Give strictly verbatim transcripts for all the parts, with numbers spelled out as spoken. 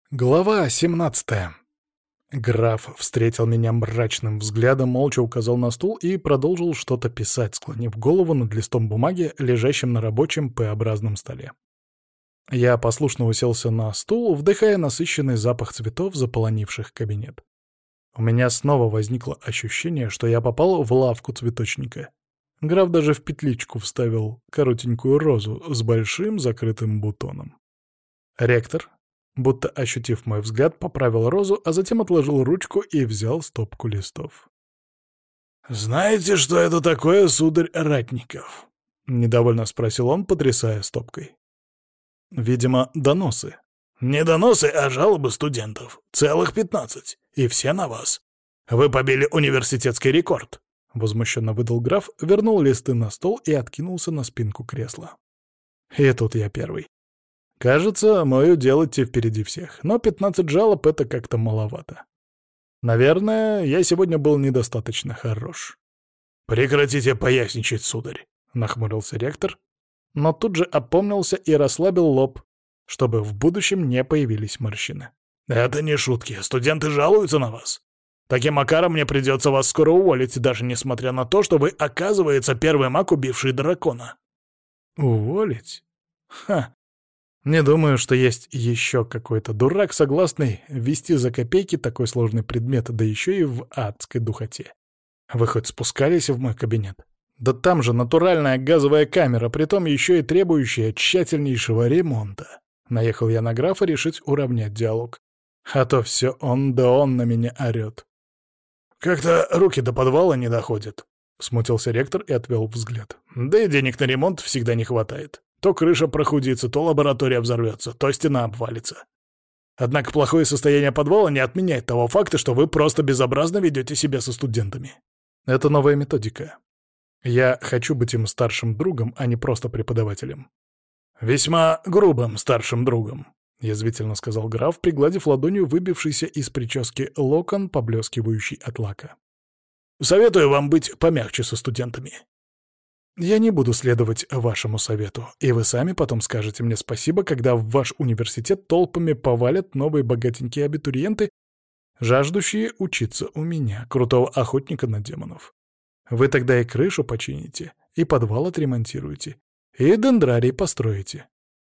Глава семнадцатая. Граф встретил меня мрачным взглядом, молча указал на стул и продолжил что-то писать, склонив голову над листом бумаги, лежащим на рабочем П-образном столе. Я послушно уселся на стул, вдыхая насыщенный запах цветов, заполонивших кабинет. У меня снова возникло ощущение, что я попал в лавку цветочника. Граф даже в петличку вставил коротенькую розу с большим закрытым бутоном. Ректор, будто ощутив мой взгляд, поправил розу, а затем отложил ручку и взял стопку листов. «Знаете, что это такое, сударь Ратников?» — недовольно спросил он, потрясая стопкой. «Видимо, доносы». «Не доносы, а жалобы студентов. Целых пятнадцать. И все на вас. Вы побили университетский рекорд», — возмущенно выдал граф, вернул листы на стол и откинулся на спинку кресла. И тут я первый. Кажется, мое дело идти впереди всех, но пятнадцать жалоб — это как-то маловато. Наверное, я сегодня был недостаточно хорош. «Прекратите поясничать, сударь», — нахмурился ректор, но тут же опомнился и расслабил лоб, чтобы в будущем не появились морщины. «Это не шутки, студенты жалуются на вас. Таким макаром мне придется вас скоро уволить, даже несмотря на то, что вы, оказывается, первый маг, убивший дракона». «Уволить? Ха! Не думаю, что есть еще какой-то дурак, согласный вести за копейки такой сложный предмет, да еще и в адской духоте. Вы хоть спускались в мой кабинет? Да там же натуральная газовая камера, притом еще и требующая тщательнейшего ремонта». Наехал я на графа решить уравнять диалог. А то все он да он на меня орет. «Как-то руки до подвала не доходят», — смутился ректор и отвел взгляд. «Да и денег на ремонт всегда не хватает. То крыша прохудится, то лаборатория взорвется, то стена обвалится. Однако плохое состояние подвала не отменяет того факта, что вы просто безобразно ведете себя со студентами. Это новая методика. Я хочу быть им старшим другом, а не просто преподавателем». «Весьма грубым старшим другом», — язвительно сказал граф, пригладив ладонью выбившийся из прически локон, поблескивающий от лака. «Советую вам быть помягче со студентами». «Я не буду следовать вашему совету, и вы сами потом скажете мне спасибо, когда в ваш университет толпами повалят новые богатенькие абитуриенты, жаждущие учиться у меня, крутого охотника на демонов. Вы тогда и крышу почините, и подвал отремонтируете, и дендрарий построите».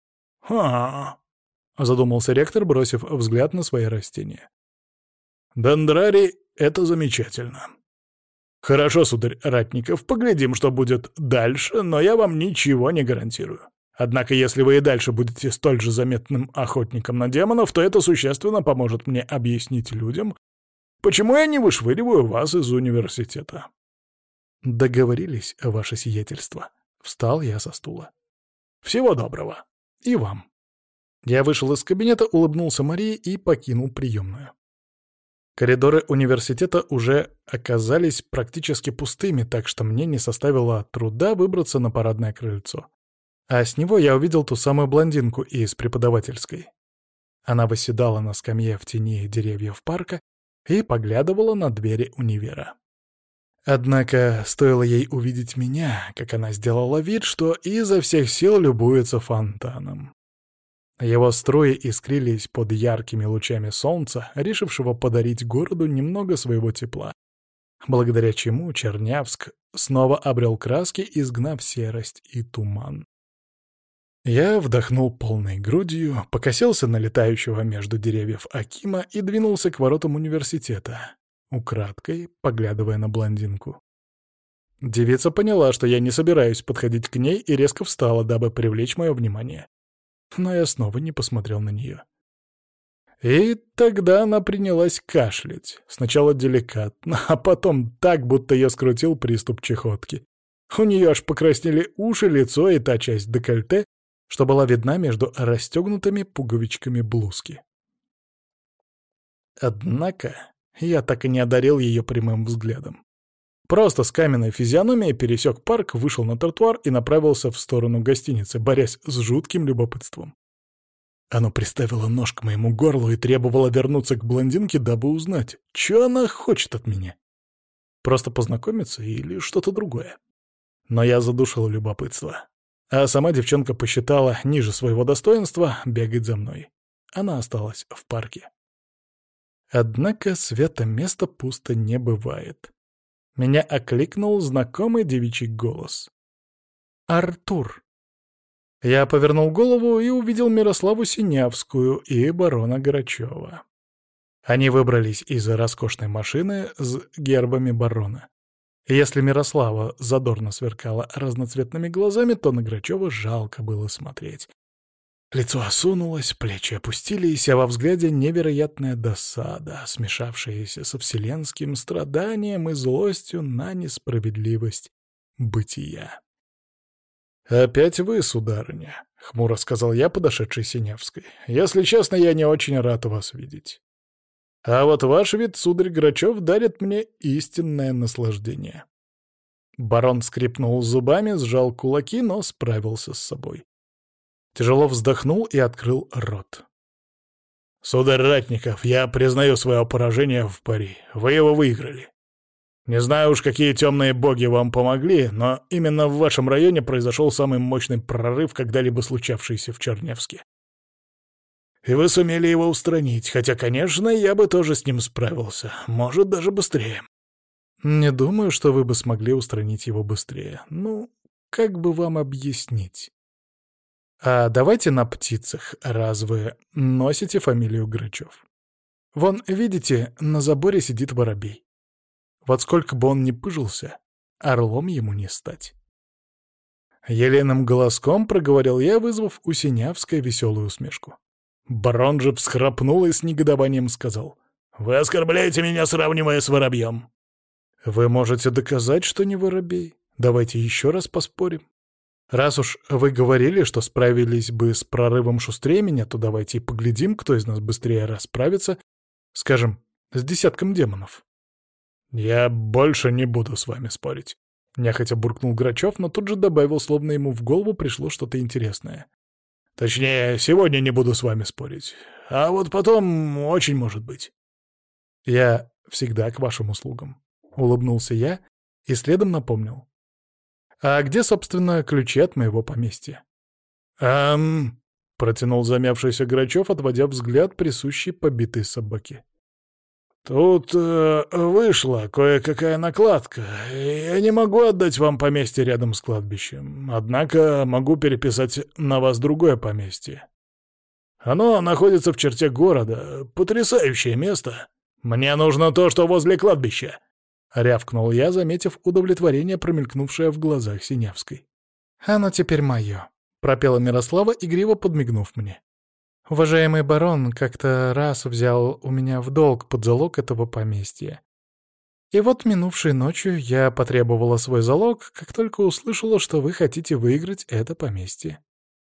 «Ха-ха», — задумался ректор, бросив взгляд на свои растения. «Дендрарий — это замечательно. Хорошо, сударь Ратников, поглядим, что будет дальше, но я вам ничего не гарантирую. Однако, если вы и дальше будете столь же заметным охотником на демонов, то это существенно поможет мне объяснить людям, почему я не вышвыриваю вас из университета». «Договорились, ваше сиятельство». Встал я со стула. «Всего доброго. И вам». Я вышел из кабинета, улыбнулся Марии и покинул приемную. Коридоры университета уже оказались практически пустыми, так что мне не составило труда выбраться на парадное крыльцо. А с него я увидел ту самую блондинку из преподавательской. Она восседала на скамье в тени деревьев парка и поглядывала на двери универа. Однако стоило ей увидеть меня, как она сделала вид, что изо всех сил любуется фонтаном. Его струи искрились под яркими лучами солнца, решившего подарить городу немного своего тепла, благодаря чему Чернявск снова обрел краски, изгнав серость и туман. Я вдохнул полной грудью, покосился на летающего между деревьев Акима и двинулся к воротам университета, украдкой поглядывая на блондинку. Девица поняла, что я не собираюсь подходить к ней, и резко встала, дабы привлечь мое внимание. Но я снова не посмотрел на нее. И тогда она принялась кашлять. Сначала деликатно, а потом так, будто ее скрутил приступ чехотки. У нее аж покраснели уши, лицо и та часть декольте, что была видна между расстегнутыми пуговичками блузки. Однако я так и не одарил ее прямым взглядом. Просто с каменной физиономией пересек парк, вышел на тротуар и направился в сторону гостиницы, борясь с жутким любопытством. Оно приставило нож к моему горлу и требовало вернуться к блондинке, дабы узнать, что она хочет от меня. Просто познакомиться или что-то другое. Но я задушил любопытство. А сама девчонка посчитала ниже своего достоинства бегать за мной. она осталась в парке. Однако свято места пусто не бывает. Меня окликнул знакомый девичий голос. «Артур!» Я повернул голову и увидел Мирославу Синявскую и барона Грачева. Они выбрались из роскошной машины с гербами барона. Если Мирослава задорно сверкала разноцветными глазами, то на Грачева жалко было смотреть. Лицо осунулось, плечи опустились, а во взгляде невероятная досада, смешавшаяся со вселенским страданием и злостью на несправедливость бытия. «Опять вы, сударыня», — хмуро сказал я подошедшей Синявской. «Если честно, я не очень рад вас видеть. А вот ваш вид, сударь Грачев, дарит мне истинное наслаждение». Барон скрипнул зубами, сжал кулаки, но справился с собой. Тяжело вздохнул и открыл рот. «Сударь Ратников, я признаю свое поражение в пари. Вы его выиграли. Не знаю уж, какие темные боги вам помогли, но именно в вашем районе произошел самый мощный прорыв, когда-либо случавшийся в Чернявске. И вы сумели его устранить, хотя, конечно, я бы тоже с ним справился, может, даже быстрее». «Не думаю, что вы бы смогли устранить его быстрее. Ну, как бы вам объяснить? А давайте на птицах, раз вы носите фамилию Грачев. Вон, видите, на заборе сидит воробей. Вот сколько бы он ни пыжился, орлом ему не стать». Еленым голоском проговорил я, вызвав у Синявской веселую усмешку. Барон же всхрапнул и с негодованием сказал: «Вы оскорбляете меня, сравнивая с воробьем». «Вы можете доказать, что не воробей. Давайте еще раз поспорим. Раз уж вы говорили, что справились бы с прорывом шустрее меня, то давайте и поглядим, кто из нас быстрее расправится, скажем, с десятком демонов». «Я больше не буду с вами спорить», — нехотя буркнул Грачев, но тут же добавил, словно ему в голову пришло что-то интересное. «Точнее, сегодня не буду с вами спорить, а вот потом очень может быть». «Я всегда к вашим услугам», — улыбнулся я и следом напомнил. «А где, собственно, ключи от моего поместья?» «Эм...» — протянул замявшийся Грачев, отводя взгляд присущий побитой собаке. «Тут э, вышла кое-какая накладка. Я не могу отдать вам поместье рядом с кладбищем, однако могу переписать на вас другое поместье. Оно находится в черте города. Потрясающее место. Мне нужно то, что возле кладбища», — рявкнул я, заметив удовлетворение, промелькнувшее в глазах Синявской. «Оно теперь мое», — пропела Мирослава, игриво подмигнув мне. «Уважаемый барон как-то раз взял у меня в долг под залог этого поместья. И вот минувшей ночью я потребовала свой залог, как только услышала, что вы хотите выиграть это поместье».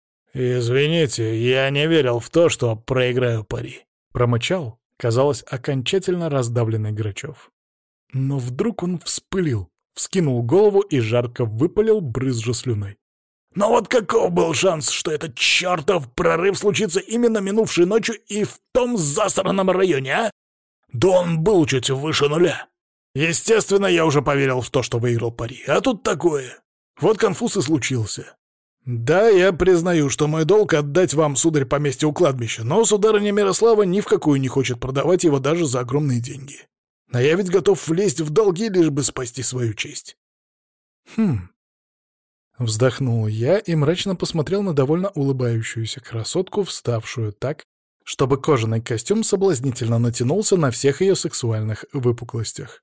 «Извините, я не верил в то, что проиграю пари», — промычал, казалось, окончательно раздавленный Грачев. Но вдруг он вспылил, вскинул голову и жарко выпалил, брызжа слюной. «Но вот каков был шанс, что этот чертов прорыв случится именно минувшей ночью и в том засранном районе, а? Да он был чуть выше нуля. Естественно, я уже поверил в то, что выиграл пари, а тут такое. Вот конфуз и случился. Да, я признаю, что мой долг — отдать вам, сударь, поместье у кладбища, но сударыня Мирослава ни в какую не хочет продавать его даже за огромные деньги. А я ведь готов влезть в долги, лишь бы спасти свою честь». «Хм...» Вздохнул я и мрачно посмотрел на довольно улыбающуюся красотку, вставшую так, чтобы кожаный костюм соблазнительно натянулся на всех ее сексуальных выпуклостях.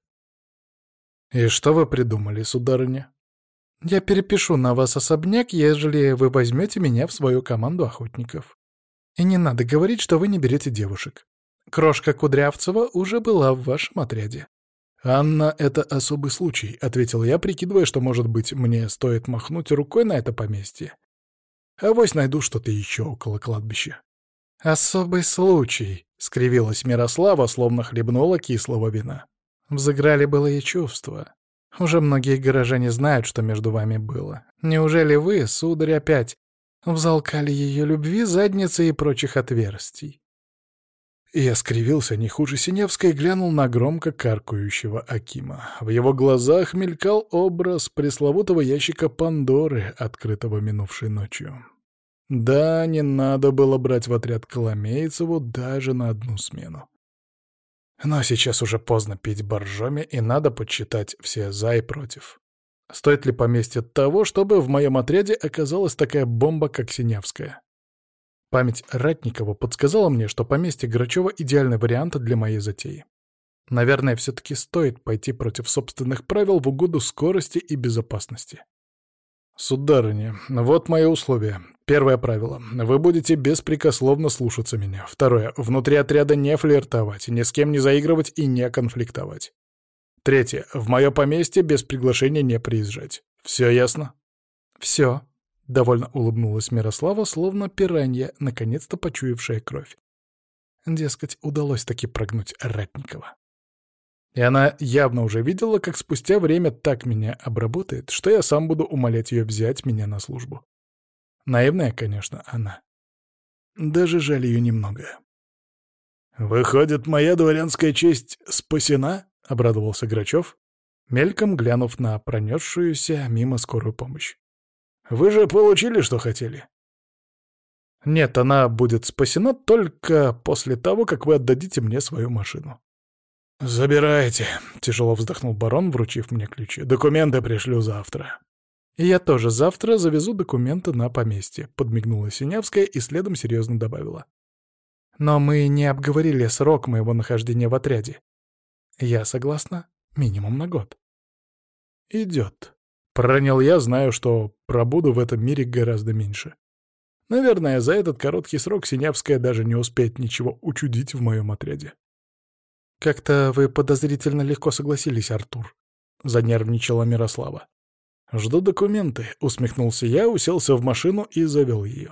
«И что вы придумали, сударыня? Я перепишу на вас особняк, ежели вы возьмете меня в свою команду охотников. И не надо говорить, что вы не берете девушек. Крошка Кудрявцева уже была в вашем отряде». «Анна — это особый случай», — ответил я, прикидывая, что, может быть, мне стоит махнуть рукой на это поместье. Авось найду что-то еще около кладбища. «Особый случай», — скривилась Мирослава, словно хлебнула кислого вина. «Взыграли былые чувства. Уже многие горожане знают, что между вами было. Неужели вы, сударь, опять взалкали ее любви, задницы и прочих отверстий?» Я скривился не хуже Синявской и глянул на громко каркающего Акима. В его глазах мелькал образ пресловутого ящика Пандоры, открытого минувшей ночью. Да, не надо было брать в отряд Коломейцеву даже на одну смену. Но сейчас уже поздно пить боржоми, и надо подсчитать все «за» и «против». Стоит ли поместье того, чтобы в моем отряде оказалась такая бомба, как Синявская? Память Ратникова подсказала мне, что поместье Грачева — идеальный вариант для моей затеи. Наверное, все-таки стоит пойти против собственных правил в угоду скорости и безопасности. «Сударыня, вот мои условия. Первое правило. Вы будете беспрекословно слушаться меня. Второе. Внутри отряда не флиртовать, ни с кем не заигрывать и не конфликтовать. Третье. В мое поместье без приглашения не приезжать. Все ясно?» «Все», — довольно улыбнулась Мирослава, словно пиранья, наконец-то почуявшая кровь. Дескать, удалось таки прогнуть Ратникова. И она явно уже видела, как спустя время так меня обработает, что я сам буду умолять ее взять меня на службу. Наивная, конечно, она. Даже жаль ее немного. «Выходит, моя дворянская честь спасена?» — обрадовался Грачев, мельком глянув на пронесшуюся мимо скорую помощь. «Вы же получили, что хотели?» «Нет, она будет спасена только после того, как вы отдадите мне свою машину». «Забирайте», — тяжело вздохнул барон, вручив мне ключи. «Документы пришлю завтра». «И я тоже завтра завезу документы на поместье», — подмигнула Синявская и следом серьезно добавила. «Но мы не обговорили срок моего нахождения в отряде. Я согласна минимум на год». «Идет», — проронил я, знаю, что пробуду в этом мире гораздо меньше. Наверное, за этот короткий срок Синявская даже не успеет ничего учудить в моем отряде. «Как-то вы подозрительно легко согласились, Артур», — занервничала Мирослава. «Жду документы», — усмехнулся я, уселся в машину и завел ее.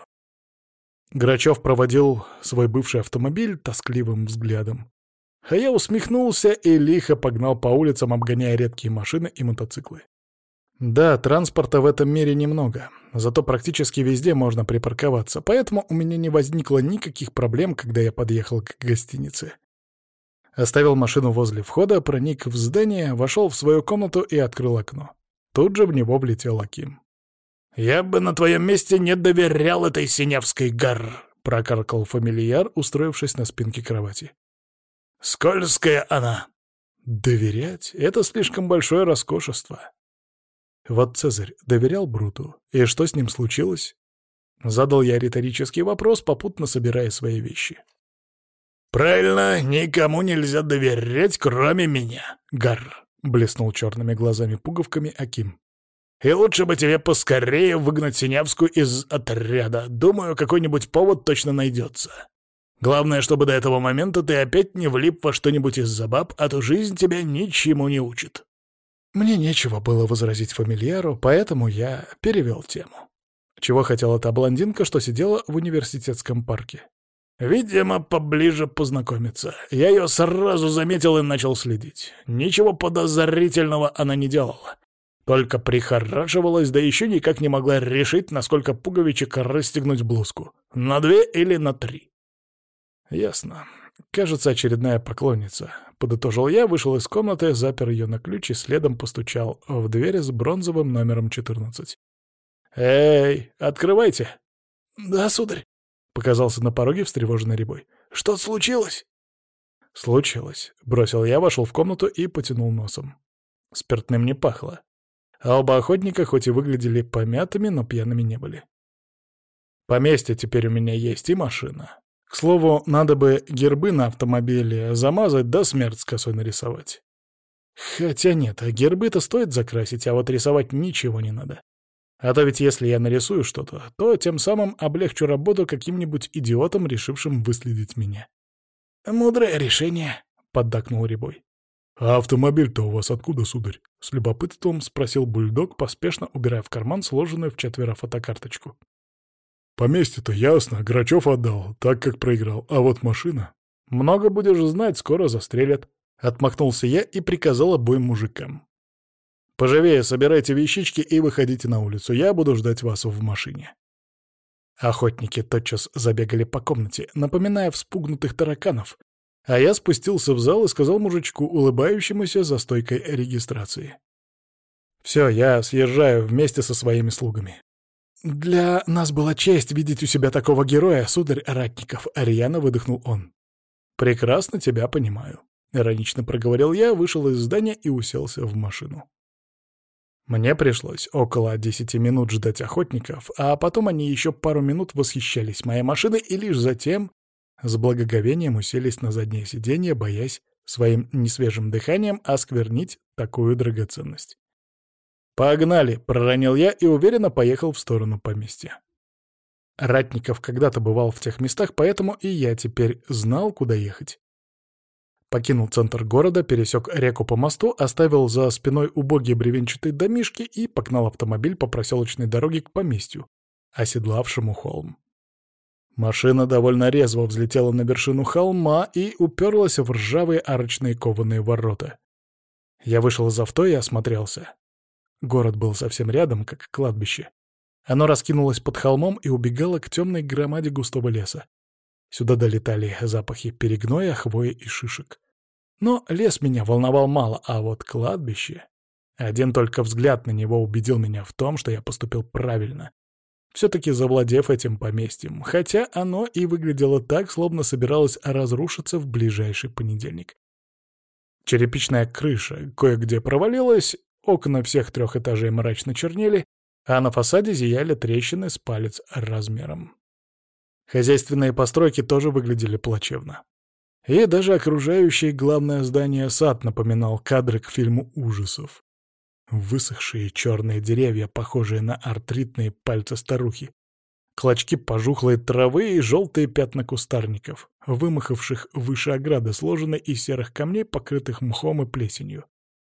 Грачев проводил свой бывший автомобиль тоскливым взглядом. А я усмехнулся и лихо погнал по улицам, обгоняя редкие машины и мотоциклы. Да, транспорта в этом мире немного, зато практически везде можно припарковаться, поэтому у меня не возникло никаких проблем, когда я подъехал к гостинице. Оставил машину возле входа, проник в здание, вошел в свою комнату и открыл окно. Тут же в него влетел Аким. «Я бы на твоем месте не доверял этой Синявской гар», — прокаркал фамильяр, устроившись на спинке кровати. «Скользкая она». «Доверять — это слишком большое роскошество». Вот Цезарь доверял Бруту, и что с ним случилось? Задал я риторический вопрос, попутно собирая свои вещи. «Правильно, никому нельзя доверять, кроме меня, Гар», — блеснул черными глазами-пуговками Аким. «И лучше бы тебе поскорее выгнать Синявскую из отряда. Думаю, какой-нибудь повод точно найдется. Главное, чтобы до этого момента ты опять не влип во что-нибудь из-за баб, а то жизнь тебя ничему не учит». Мне нечего было возразить фамильяру, поэтому я перевел тему. Чего хотела та блондинка, что сидела в университетском парке? Видимо, поближе познакомиться. Я ее сразу заметил и начал следить. Ничего подозрительного она не делала. Только прихорашивалась, да еще никак не могла решить, насколько пуговичек расстегнуть блузку. На две или на три. Ясно. Кажется, очередная поклонница. Подытожил я, вышел из комнаты, запер ее на ключ и следом постучал в дверь с бронзовым номером четырнадцать. «Эй, открывайте!» «Да, сударь», — показался на пороге встревоженный Рябой. «Что случилось?» «Случилось», — бросил я, вошел в комнату и потянул носом. Спиртным не пахло. А оба охотника хоть и выглядели помятыми, но пьяными не были. Поместье теперь у меня есть и машина. К слову, надо бы гербы на автомобиле замазать да смерть с косой нарисовать. Хотя нет, гербы-то стоит закрасить, а вот рисовать ничего не надо. А то ведь если я нарисую что-то, то тем самым облегчу работу каким-нибудь идиотам, решившим выследить меня. «Мудрое решение», — поддакнул Рябой. «А автомобиль-то у вас откуда, сударь?» — с любопытством спросил бульдог, поспешно убирая в карман сложенную в четверо фотокарточку. «Поместье-то ясно, Грачев отдал, так как проиграл, а вот машина...» «Много будешь знать, скоро застрелят», — отмахнулся я и приказал обоим мужикам. «Поживее собирайте вещички и выходите на улицу, я буду ждать вас в машине». Охотники тотчас забегали по комнате, напоминая вспугнутых тараканов, а я спустился в зал и сказал мужичку, улыбающемуся за стойкой регистрации. «Все, я съезжаю вместе со своими слугами». «Для нас была честь видеть у себя такого героя, сударь Ратников», — рьяно выдохнул он. «Прекрасно тебя понимаю», — иронично проговорил я, вышел из здания и уселся в машину. Мне пришлось около десяти минут ждать охотников, а потом они еще пару минут восхищались моей машиной и лишь затем с благоговением уселись на заднее сиденье, боясь своим несвежим дыханием осквернить такую драгоценность. «Погнали!» — проронил я и уверенно поехал в сторону поместья. Ратников когда-то бывал в тех местах, поэтому и я теперь знал, куда ехать. Покинул центр города, пересек реку по мосту, оставил за спиной убогие бревенчатые домишки и погнал автомобиль по проселочной дороге к поместью, оседлавшему холм. Машина довольно резво взлетела на вершину холма и уперлась в ржавые арочные кованые ворота. Я вышел из авто и осмотрелся. Город был совсем рядом, как кладбище. Оно раскинулось под холмом и убегало к темной громаде густого леса. Сюда долетали запахи перегноя, хвои и шишек. Но лес меня волновал мало, а вот кладбище... Один только взгляд на него убедил меня в том, что я поступил правильно, все-таки завладев этим поместьем, хотя оно и выглядело так, словно собиралось разрушиться в ближайший понедельник. Черепичная крыша кое-где провалилась, окна всех трех этажей мрачно чернели, а на фасаде зияли трещины с палец размером. Хозяйственные постройки тоже выглядели плачевно. И даже окружающий главное здание сад напоминал кадры к фильму ужасов. Высохшие черные деревья, похожие на артритные пальцы старухи, клочки пожухлой травы и желтые пятна кустарников, вымахавших выше ограды, сложенной из серых камней, покрытых мхом и плесенью.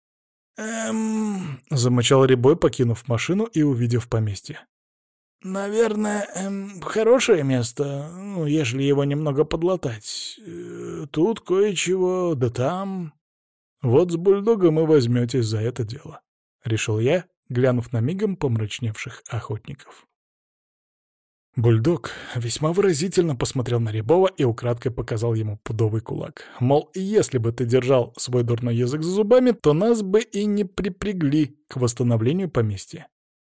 «Эм...» — замычал Рябой, покинув машину и увидев поместье. «Наверное, эм, хорошее место, ну, ежели его немного подлатать. Э, тут кое-чего, да там...» «Вот с бульдогом и возьметесь за это дело», — решил я, глянув на мигом помрачневших охотников. Бульдог весьма выразительно посмотрел на Рябова и украдкой показал ему пудовый кулак. Мол, если бы ты держал свой дурной язык за зубами, то нас бы и не припрягли к восстановлению поместья.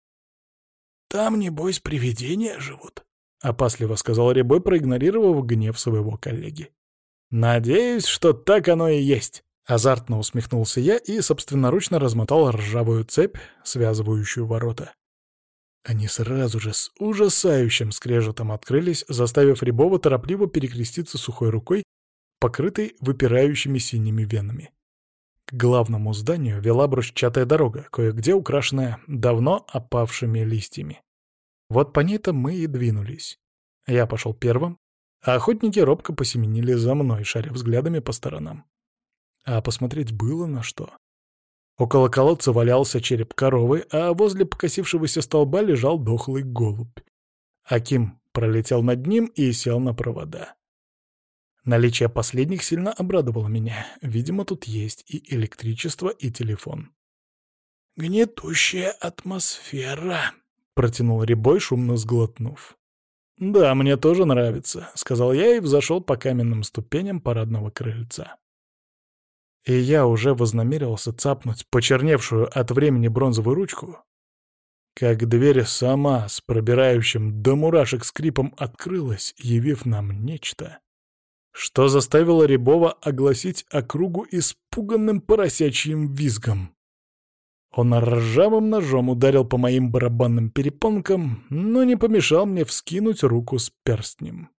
«Там, небось, привидения живут», — опасливо сказал Рябой, проигнорировав гнев своего коллеги. «Надеюсь, что так оно и есть», — азартно усмехнулся я и собственноручно размотал ржавую цепь, связывающую ворота. Они сразу же с ужасающим скрежетом открылись, заставив Рябова торопливо перекреститься сухой рукой, покрытой выпирающими синими венами. К главному зданию вела брусчатая дорога, кое-где украшенная давно опавшими листьями. Вот по ней-то мы и двинулись. Я пошел первым, а охотники робко посеменили за мной, шаря взглядами по сторонам. А посмотреть было на что. Около колодца валялся череп коровы, а возле покосившегося столба лежал дохлый голубь. Аким пролетел над ним и сел на провода. Наличие последних сильно обрадовало меня. Видимо, тут есть и электричество, и телефон. «Гнетущая атмосфера», — протянул Рябой, шумно сглотнув. «Да, мне тоже нравится», — сказал я и взошел по каменным ступеням парадного крыльца. И я уже вознамерился цапнуть почерневшую от времени бронзовую ручку, как дверь сама с пробирающим до мурашек скрипом открылась, явив нам нечто, что заставило Рябова огласить округу испуганным поросячьим визгом. Он ржавым ножом ударил по моим барабанным перепонкам, но не помешал мне вскинуть руку с перстнем.